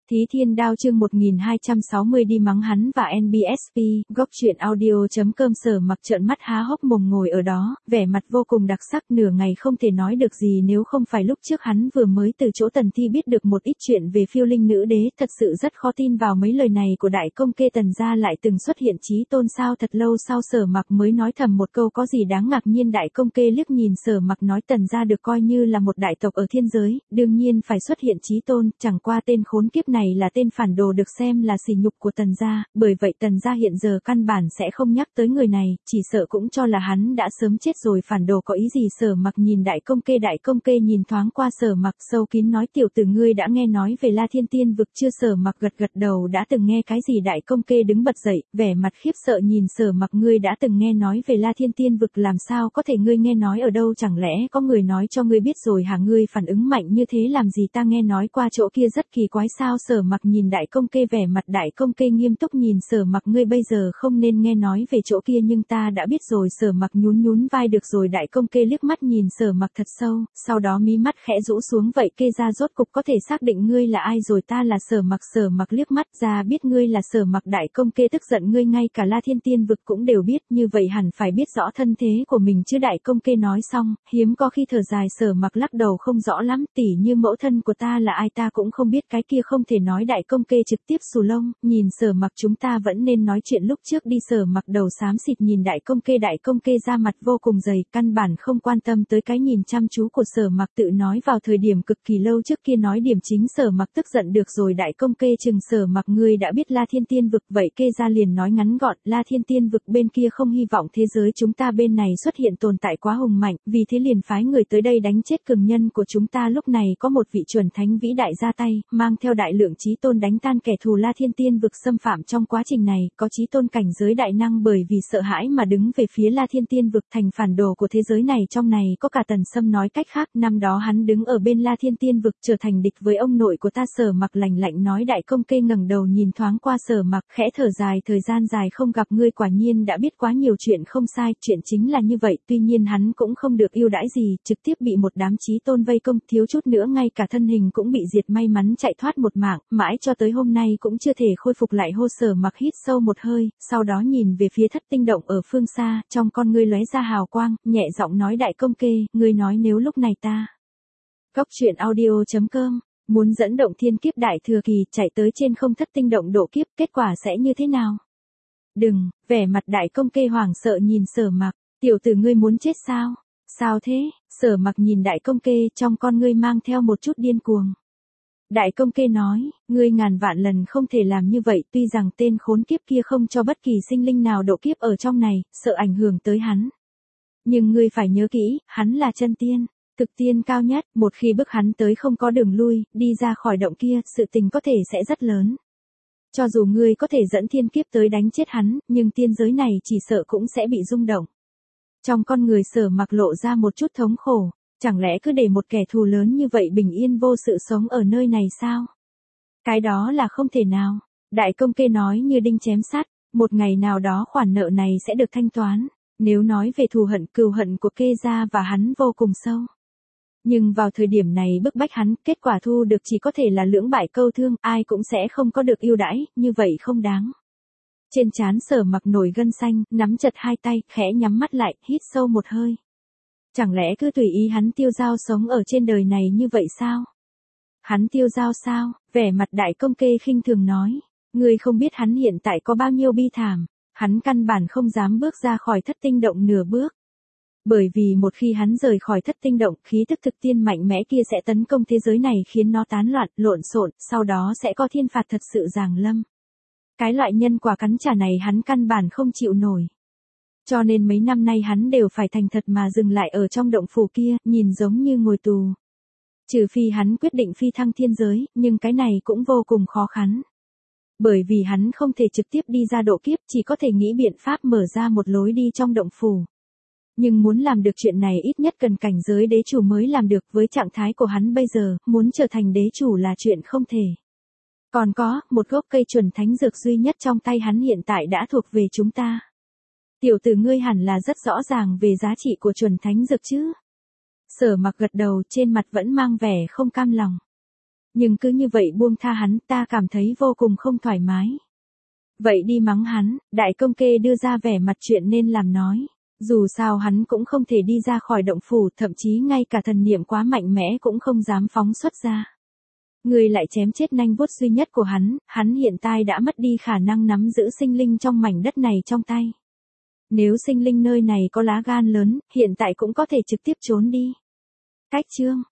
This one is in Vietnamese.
Thí Thiên Đao chương 1260 đi mắng hắn và NBSP, góc truyện audio.com. Sở Mặc trợn mắt há hốc mồm ngồi ở đó, vẻ mặt vô cùng đặc sắc, nửa ngày không thể nói được gì nếu không phải lúc trước hắn vừa mới từ chỗ Tần Thi biết được một ít chuyện về Phiêu Linh Nữ Đế, thật sự rất khó tin vào mấy lời này của đại công kê Tần gia lại từng xuất hiện chí tôn sao. Thật lâu sau Sở Mặc mới nói thầm một câu có gì đáng ngạc nhiên. Đại công kê liếc nhìn Sở Mặc nói Tần gia được coi như là một đại tộc ở thiên giới, đương nhiên phải xuất hiện chí tôn, chẳng qua tên khốn kiếp này là tên phản đồ được xem là sỉ nhục của Tần gia, bởi vậy Tần gia hiện giờ căn bản sẽ không nhắc tới người này, chỉ sợ cũng cho là hắn đã sớm chết rồi. Phản đồ có ý gì? Sở Mặc nhìn đại công kê nhìn thoáng qua Sở Mặc, sâu kín nói tiểu tử ngươi đã nghe nói về La Thiên Tiên vực chưa? Sở Mặc gật gật đầu, đã từng nghe. Cái gì? Đại công kê đứng bật dậy, vẻ mặt khiếp sợ nhìn Sở Mặc, ngươi đã từng nghe nói về La Thiên Tiên vực? Làm sao có thể? Ngươi nghe nói ở đâu? Chẳng lẽ có người nói cho ngươi biết rồi hả? Ngươi phản ứng mạnh như thế làm gì? Ta nghe nói qua chỗ kia rất kỳ quái sao? Sở Mặc nhìn đại công kê, vẻ mặt đại công kê nghiêm túc nhìn Sở Mặc, ngươi bây giờ không nên nghe nói về chỗ kia, nhưng ta đã biết rồi. Sở Mặc nhún vai, được rồi. Đại công kê liếc mắt nhìn Sở Mặc thật sâu, sau đó mí mắt khẽ rũ xuống, vậy kê ra rốt cục có thể xác định ngươi là ai rồi? Ta là Sở Mặc. Sở Mặc liếc mắt ra biết ngươi là Sở Mặc. Đại công kê tức giận, ngươi ngay cả La Thiên Tiên vực cũng đều biết, như vậy hẳn phải biết rõ thân thế của mình chứ? Đại công kê nói xong, hiếm có khi thở dài. Sở Mặc lắc đầu, không rõ lắm, tỉ như mẫu thân của ta là ai ta cũng không biết. Cái kia không thể nói. Đại công kê trực tiếp xù lông, nhìn Sở Mặc, chúng ta vẫn nên nói chuyện lúc trước đi. Sở Mặc đầu xám xịt nhìn đại công kê ra mặt vô cùng dày, căn bản không quan tâm tới cái nhìn chăm chú của Sở Mặc, tự nói vào thời điểm cực kỳ lâu trước kia nói điểm chính. Sở Mặc tức giận, được rồi. Đại công kê chừng Sở Mặc, ngươi đã biết La Thiên Tiên vực? Vậy kê ra liền nói ngắn gọn, La Thiên Tiên vực bên kia không hy vọng thế giới chúng ta bên này xuất hiện tồn tại quá hùng mạnh, vì thế liền phái người tới đây đánh chết cường nhân của chúng ta. Lúc này có một vị chuẩn thánh vĩ đại ra tay, mang theo đại lượng chí tôn đánh tan kẻ thù La Thiên Tiên vực xâm phạm. Trong quá trình này, có chí tôn cảnh giới đại năng bởi vì sợ hãi mà đứng về phía La Thiên Tiên vực, thành phản đồ của thế giới này. Trong này có cả Tần Sâm, nói cách khác, năm đó hắn đứng ở bên La Thiên Tiên vực, trở thành địch với ông nội của ta. Sở Mặc lạnh lạnh nói. Đại công kê ngẩng đầu nhìn thoáng qua Sở Mặc, khẽ thở dài, thời gian dài không gặp ngươi quả nhiên đã biết quá nhiều chuyện. Không sai, chuyện chính là như vậy. Tuy nhiên hắn cũng không được ưu đãi gì, trực tiếp bị một đám chí tôn vây công, thiếu chút nữa ngay cả thân hình cũng bị diệt, may mắn chạy thoát một mạng, mãi cho tới hôm nay cũng chưa thể khôi phục lại. Hô. Sở Mặc hít sâu một hơi, sau đó nhìn về phía Thất Tinh Động ở phương xa, trong con ngươi lóe ra hào quang, nhẹ giọng nói đại công kê, ngươi nói nếu lúc này ta, góc truyện audio.com, muốn dẫn động thiên kiếp đại thừa kỳ chạy tới trên không Thất Tinh Động độ kiếp, kết quả sẽ như thế nào? Đừng! Vẻ mặt đại công kê hoảng sợ nhìn Sở Mặc, tiểu tử ngươi muốn chết sao? Sao thế? Sở Mặc nhìn đại công kê, trong con ngươi mang theo một chút điên cuồng. Đại công kê nói, ngươi ngàn vạn lần không thể làm như vậy, tuy rằng tên khốn kiếp kia không cho bất kỳ sinh linh nào độ kiếp ở trong này, sợ ảnh hưởng tới hắn. Nhưng ngươi phải nhớ kỹ, hắn là chân tiên, thực tiên cao nhất, một khi bức hắn tới không có đường lui, đi ra khỏi động kia, sự tình có thể sẽ rất lớn. Cho dù ngươi có thể dẫn thiên kiếp tới đánh chết hắn, nhưng tiên giới này chỉ sợ cũng sẽ bị rung động. Trong con người Sở Mặc lộ ra một chút thống khổ. Chẳng lẽ cứ để một kẻ thù lớn như vậy bình yên vô sự sống ở nơi này sao? Cái đó là không thể nào. Đại công kê nói như đinh chém sắt, một ngày nào đó khoản nợ này sẽ được thanh toán. Nếu nói về thù hận, cừu hận của kê gia và hắn vô cùng sâu. Nhưng vào thời điểm này bức bách hắn, kết quả thu được chỉ có thể là lưỡng bại câu thương, ai cũng sẽ không có được ưu đãi, như vậy không đáng. Trên trán Sở Mặc nổi gân xanh, nắm chặt hai tay, khẽ nhắm mắt lại, hít sâu một hơi. Chẳng lẽ cứ tùy ý hắn tiêu dao sống ở trên đời này như vậy sao? Hắn tiêu dao sao? Vẻ mặt đại công kê khinh thường nói. Ngươi không biết hắn hiện tại có bao nhiêu bi thảm. Hắn căn bản không dám bước ra khỏi Thất Tinh Động nửa bước. Bởi vì một khi hắn rời khỏi Thất Tinh Động, khí tức thực tiên mạnh mẽ kia sẽ tấn công thế giới này khiến nó tán loạn, lộn xộn, sau đó sẽ có thiên phạt thật sự giáng lâm. Cái loại nhân quả cắn trả này hắn căn bản không chịu nổi. Cho nên mấy năm nay hắn đều phải thành thật mà dừng lại ở trong động phủ kia, nhìn giống như ngồi tù. Trừ phi hắn quyết định phi thăng thiên giới, nhưng cái này cũng vô cùng khó khăn. Bởi vì hắn không thể trực tiếp đi ra độ kiếp, chỉ có thể nghĩ biện pháp mở ra một lối đi trong động phủ. Nhưng muốn làm được chuyện này ít nhất cần cảnh giới đế chủ mới làm được, với trạng thái của hắn bây giờ, muốn trở thành đế chủ là chuyện không thể. Còn có, một gốc cây chuẩn thánh dược duy nhất trong tay hắn hiện tại đã thuộc về chúng ta. Tiểu tử ngươi hẳn là rất rõ ràng về giá trị của chuẩn thánh dược chứ? Sở Mặc gật đầu, trên mặt vẫn mang vẻ không cam lòng. Nhưng cứ như vậy buông tha hắn, ta cảm thấy vô cùng không thoải mái. Vậy đi mắng hắn, đại công kê đưa ra vẻ mặt chuyện nên làm nói. Dù sao hắn cũng không thể đi ra khỏi động phủ, thậm chí ngay cả thần niệm quá mạnh mẽ cũng không dám phóng xuất ra. Ngươi lại chém chết nanh vuốt duy nhất của hắn hiện tại đã mất đi khả năng nắm giữ sinh linh trong mảnh đất này trong tay. Nếu sinh linh nơi này có lá gan lớn, hiện tại cũng có thể trực tiếp trốn đi. Cách chương